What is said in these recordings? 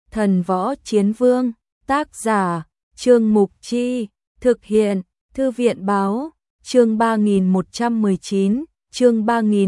Thần võ chiến vương, tác giả, Trương Mục Chi, thực hiện, Thư viện báo, chương 3119, chương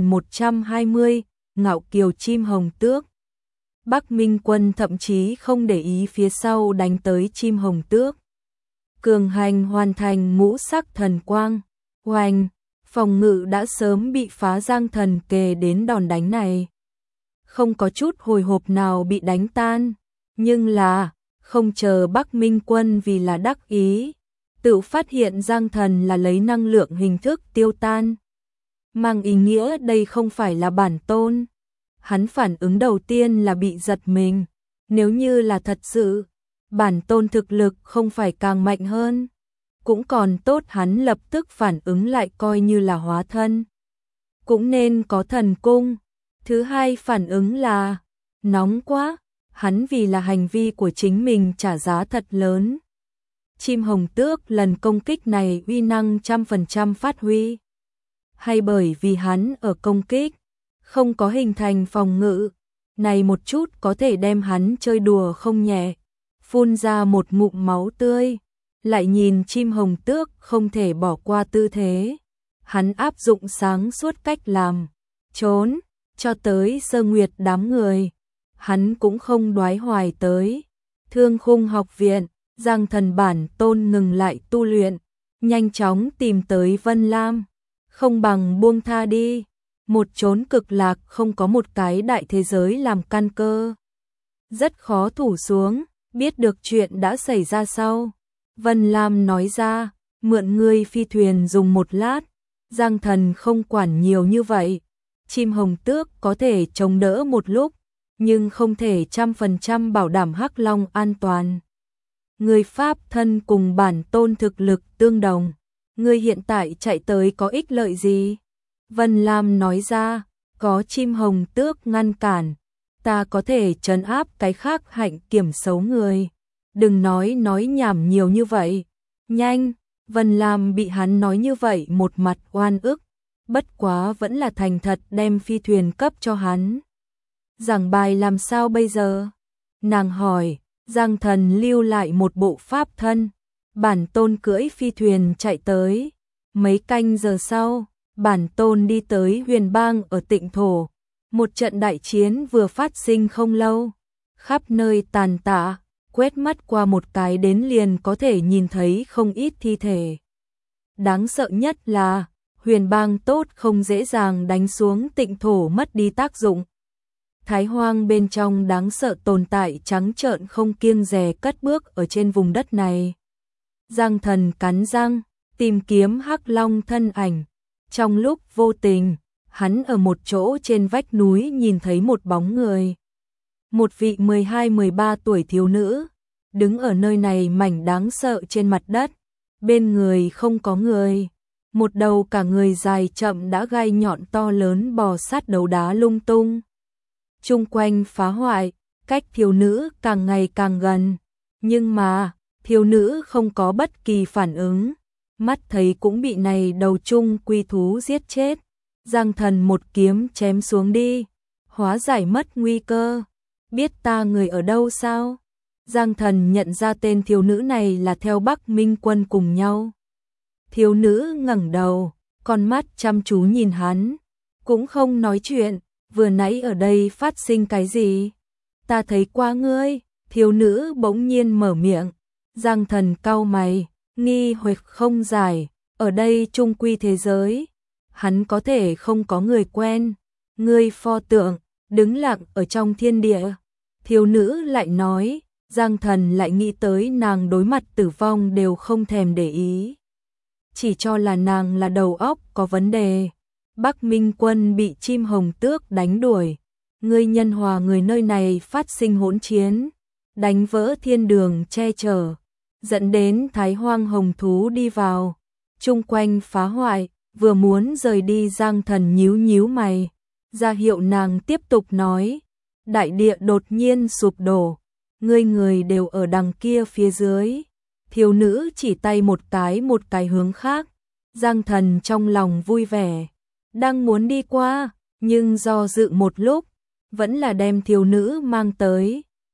3120, ngạo kiều chim hồng tước. Bắc Minh quân thậm chí không để ý phía sau đánh tới chim hồng tước. Cường hành hoàn thành ngũ sắc thần quang, oanh, phòng ngự đã sớm bị phá. Giang Thần kề đến đòn đánh này, không có chút hồi hộp nào bị đánh tan, nhưng là không chờ Bắc Minh quân vì là đắc ý, tự phát hiện Giang Thần là lấy năng lượng hình thức tiêu tan, mang ý nghĩa đây không phải là bản tôn. Hắn phản ứng đầu tiên là bị giật mình, nếu như là thật sự, bản tôn thực lực không phải càng mạnh hơn, cũng còn tốt hắn lập tức phản ứng lại coi như là hóa thân, cũng nên có thần cung. Thứ hai phản ứng là, nóng quá, hắn vì là hành vi của chính mình trả giá thật lớn. Chim hồng tước lần công kích này uy năng 100% phát huy, hay bởi vì hắn ở công kích không có hình thành phòng ngự, này một chút có thể đem hắn chơi đùa không nhẹ, phun ra một ngụm máu tươi, lại nhìn chim hồng tước không thể bỏ qua tư thế. Hắn áp dụng sáng suốt cách làm, trốn, cho tới Sơ Nguyệt đám người. Hắn cũng không đoái hoài tới. Thương Khung học viện, Giang Thần bản tôn ngừng lại tu luyện, nhanh chóng tìm tới Vân Lam. Không bằng buông tha đi. Một chốn cực lạc không có một cái đại thế giới làm căn cơ, rất khó thủ xuống. Biết được chuyện đã xảy ra sau, Vân Lam nói ra, mượn ngươi phi thuyền dùng một lát. Giang Thần không quản nhiều như vậy, chim hồng tước có thể chống đỡ một lúc, nhưng không thể 100% bảo đảm Hắc Long an toàn. Ngươi pháp thân cùng bản tôn thực lực tương đồng, ngươi hiện tại chạy tới có ích lợi gì? Vân Lam nói ra, có chim hồng tước ngăn cản, ta có thể trấn áp cái khác hạnh kiểm xấu người. Đừng nói nhảm nhiều như vậy. Nhanh, Vân Lam bị hắn nói như vậy một mặt oan ức, bất quá vẫn là thành thật đem phi thuyền cấp cho hắn. Giảng bài làm sao bây giờ? Nàng hỏi. Giang Thần lưu lại một bộ pháp thân, bản tôn cưỡi phi thuyền chạy tới. Mấy canh giờ sau, bản tôn đi tới Huyền Bang ở Tịnh Thổ. Một trận đại chiến vừa phát sinh không lâu, khắp nơi tàn tạ, quét mắt qua một cái đến liền có thể nhìn thấy không ít thi thể. Đáng sợ nhất là, Huyền Bang tốt không dễ dàng đánh xuống Tịnh Thổ mất đi tác dụng. Thái Hoang bên trong đáng sợ tồn tại trắng trợn không kiêng dè cất bước ở trên vùng đất này. Giang Thần cắn răng, tìm kiếm Hắc Long thân ảnh. Trong lúc vô tình, hắn ở một chỗ trên vách núi nhìn thấy một bóng người. Một vị 12-13 tuổi thiếu nữ, đứng ở nơi này mảnh đáng sợ trên mặt đất, bên người không có người. Một đầu cả người dài chậm đã gai nhọn to lớn bò sát đấu đá lung tung. Chung quanh phá hoại, cách thiếu nữ càng ngày càng gần. Nhưng mà, thiếu nữ không có bất kỳ phản ứng. Mắt thấy cũng bị này đầu chung quy thú giết chết. Giang Thần một kiếm chém xuống đi, hóa giải mất nguy cơ. Biết ta người ở đâu sao? Giang Thần nhận ra tên thiếu nữ này là theo Bắc Minh quân cùng nhau. Thiếu nữ ngẩng đầu, con mắt chăm chú nhìn hắn, cũng không nói chuyện. Vừa nãy ở đây phát sinh cái gì? Ta thấy qua ngươi. Thiếu nữ bỗng nhiên mở miệng. Giang Thần cau mày, nghi hoặc không giải. Ở đây trung quy thế giới, hắn có thể không có người quen. Ngươi pho tượng, đứng lặng ở trong thiên địa. Thiếu nữ lại nói. Giang Thần lại nghĩ tới nàng đối mặt tử vong đều không thèm để ý, chỉ cho là nàng là đầu óc có vấn đề. Bắc Minh quân bị chim hồng tước đánh đuổi, ngươi nhân hòa người nơi này phát sinh hỗn chiến, đánh vỡ thiên đường che chở, dẫn đến Thái Hoang hồng thú đi vào, chung quanh phá hoại. Vừa muốn rời đi, Giang Thần nhíu nhíu mày, ra hiệu nàng tiếp tục nói. Đại địa đột nhiên sụp đổ, ngươi người đều ở đằng kia phía dưới. Thiếu nữ chỉ tay một cái hướng khác. Giang Thần trong lòng vui vẻ, đang muốn đi qua, nhưng do dự một lúc, vẫn là đem thiếu nữ mang tới.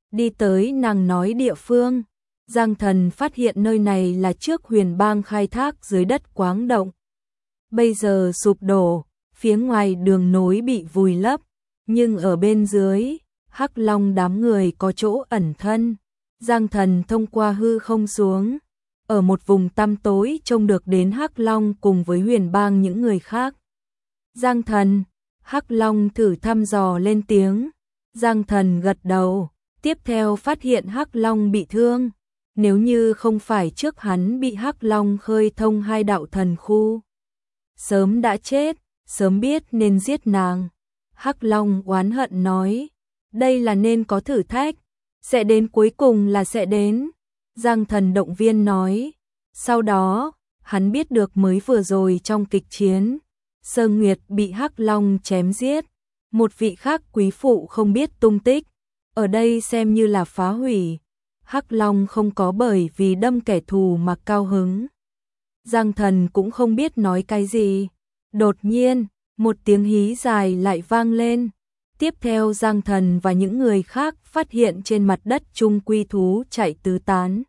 đi tới nàng nói địa phương. Giang Thần phát hiện nơi này là trước Huyền Bang khai thác dưới đất Quáng Động. Bây giờ sụp đổ, phía ngoài đường nối bị vùi lấp, nhưng ở bên dưới, Hắc Long đám người có chỗ ẩn thân. Giang Thần thông qua hư không xuống, ở một vùng tăm tối trông được đến Hắc Long cùng với Huyền Bang những người khác. Giang Thần, Hắc Long thử thăm dò lên tiếng. Giang Thần gật đầu, tiếp theo phát hiện Hắc Long bị thương. Nếu như không phải trước hắn bị Hắc Long khơi thông hai đạo thần khu, sớm đã chết, sớm biết nên giết nàng. Hắc Long oán hận nói, đây là nên có thử thách, sẽ đến cuối cùng là sẽ đến. Giang Thần động viên nói, sau đó, hắn biết được mới vừa rồi trong kịch chiến, Sơ Nguyệt bị Hắc Long chém giết, một vị khác quý phụ không biết tung tích, ở đây xem như là phá hủy. Hắc Long không có bởi vì đâm kẻ thù mà cao hứng. Giang Thần cũng không biết nói cái gì. Đột nhiên, một tiếng hí dài lại vang lên. Tiếp theo Giang Thần và những người khác phát hiện trên mặt đất chung quy thú chạy tứ tán.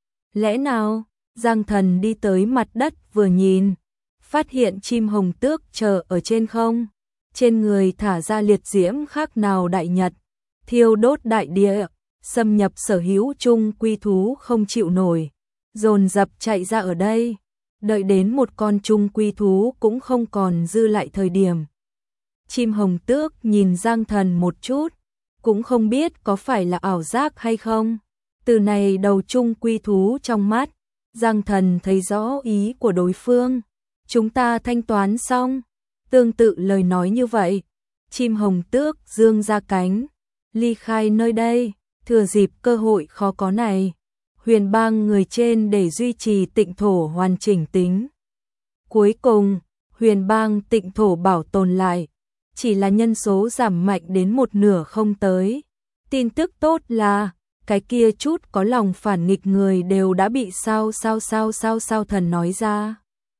Lẽ nào? Giang Thần đi tới mặt đất vừa nhìn, phát hiện chim hồng tước chờ ở trên không. Trên người thả ra liệt diễm khác nào đại nhật, thiêu đốt đại địa, xâm nhập sở hữu chung quy thú không chịu nổi, dồn dập chạy ra ở đây. Đợi đến một con chung quy thú cũng không còn dư lại thời điểm. Chim hồng tước nhìn Giang Thần một chút, cũng không biết có phải là ảo giác hay không. Từ này đầu chung quy thú trong mắt, Giang Thần thấy rõ ý của đối phương. Chúng ta thanh toán xong. Tương tự lời nói như vậy, chim hồng tước dương ra cánh, ly khai nơi đây, thừa dịp cơ hội khó có này. Huyền Bang người trên để duy trì tịnh thổ hoàn chỉnh tính. Cuối cùng, Huyền Bang tịnh thổ bảo tồn lại, chỉ là nhân số giảm mạnh đến một nửa không tới. Tin tức tốt là, cái kia chút có lòng phản nghịch người đều đã bị sao thần nói ra.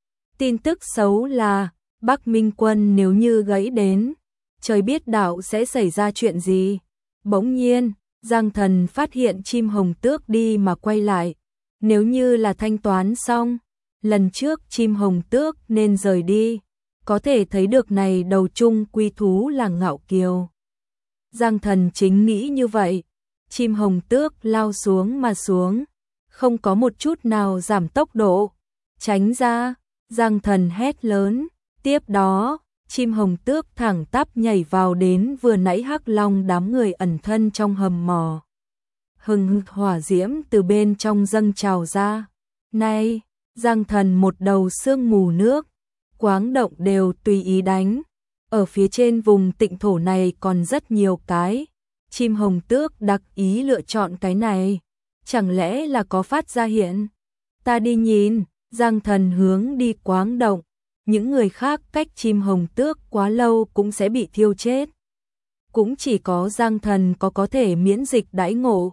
Tin tức xấu là, Bắc Minh quân nếu như gãy đến, trời biết đạo sẽ xảy ra chuyện gì. Bỗng nhiên, Giang Thần phát hiện chim hồng tước đi mà quay lại. Nếu như là thanh toán xong, lần trước chim hồng tước nên rời đi. Có thể thấy được này đầu chung quy thú là ngạo kiều. Giang Thần chính nghĩ như vậy. Chim hồng tước lao xuống mà xuống, không có một chút nào giảm tốc độ. Tránh ra, Giang Thần hét lớn. Tiếp đó, chim hồng tước thẳng tắp nhảy vào đến vừa nãy Hắc Long đám người ẩn thân trong hầm mỏ. Hừng hực hỏa diễm từ bên trong dâng trào ra. Này, Giang Thần một đầu sương mù nước, Quáng Động đều tùy ý đánh. Ở phía trên vùng tịnh thổ này còn rất nhiều cái. Chim hồng tước đặc ý lựa chọn cái này. Chẳng lẽ là có phát ra hiện? Ta đi nhìn. Giang Thần hướng đi Quáng Động. Những người khác cách chim hồng tước quá lâu cũng sẽ bị thiêu chết. Cũng chỉ có Giang Thần có thể miễn dịch đãi ngộ.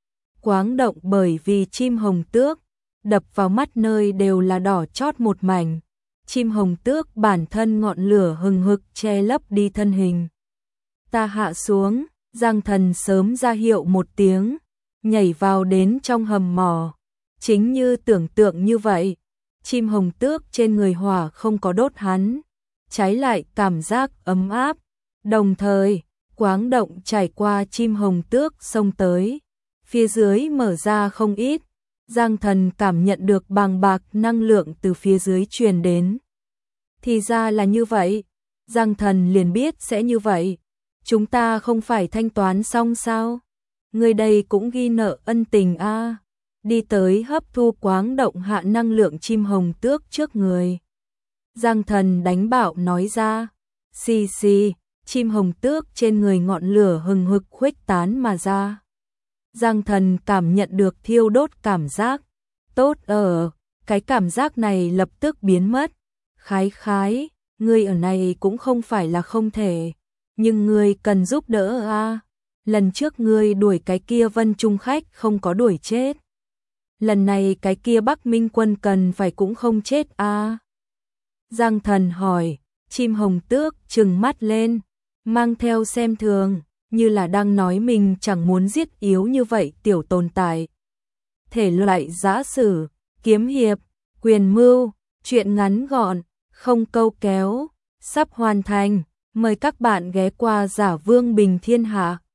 Quáng Động bởi vì chim hồng tước, đập vào mắt nơi đều là đỏ chót một mảnh. Chim hồng tước bản thân ngọn lửa hừng hực che lấp đi thân hình. Ta hạ xuống, Giang Thần sớm ra hiệu một tiếng, nhảy vào đến trong hầm mỏ. Chính như tưởng tượng như vậy. Chim hồng tước trên người hỏa không có đốt hắn, trái lại cảm giác ấm áp. Đồng thời, Quáng Động trải qua chim hồng tước xông tới, phía dưới mở ra không ít. Giang Thần cảm nhận được bàng bạc năng lượng từ phía dưới truyền đến. Thì ra là như vậy, Giang Thần liền biết sẽ như vậy. Chúng ta không phải thanh toán xong sao? Người đây cũng ghi nợ ân tình a. Đi tới hấp thu Quáng Động hạ năng lượng chim hồng tước trước người. Giang Thần đánh bạo nói ra. Xì xì, chim hồng tước trên người ngọn lửa hừng hực khuếch tán mà ra. Giang Thần cảm nhận được thiêu đốt cảm giác. Tốt ở, cái cảm giác này lập tức biến mất. Khái khái, ngươi ở này cũng không phải là không thể. Nhưng ngươi cần giúp đỡ a. Lần trước ngươi đuổi cái kia Vân Trung khách không có đuổi chết. Lần này cái kia Bắc Minh quân cần phải cũng không chết a. Giang Thần hỏi, chim hồng tước trừng mắt lên, mang theo xem thường, như là đang nói mình chẳng muốn giết yếu như vậy tiểu tồn tại. Thể loại giã sử, kiếm hiệp, quyền mưu, truyện ngắn gọn, không câu kéo, sắp hoàn thành. Mời các bạn ghé qua Giả Vương Bình Thiên Hạ.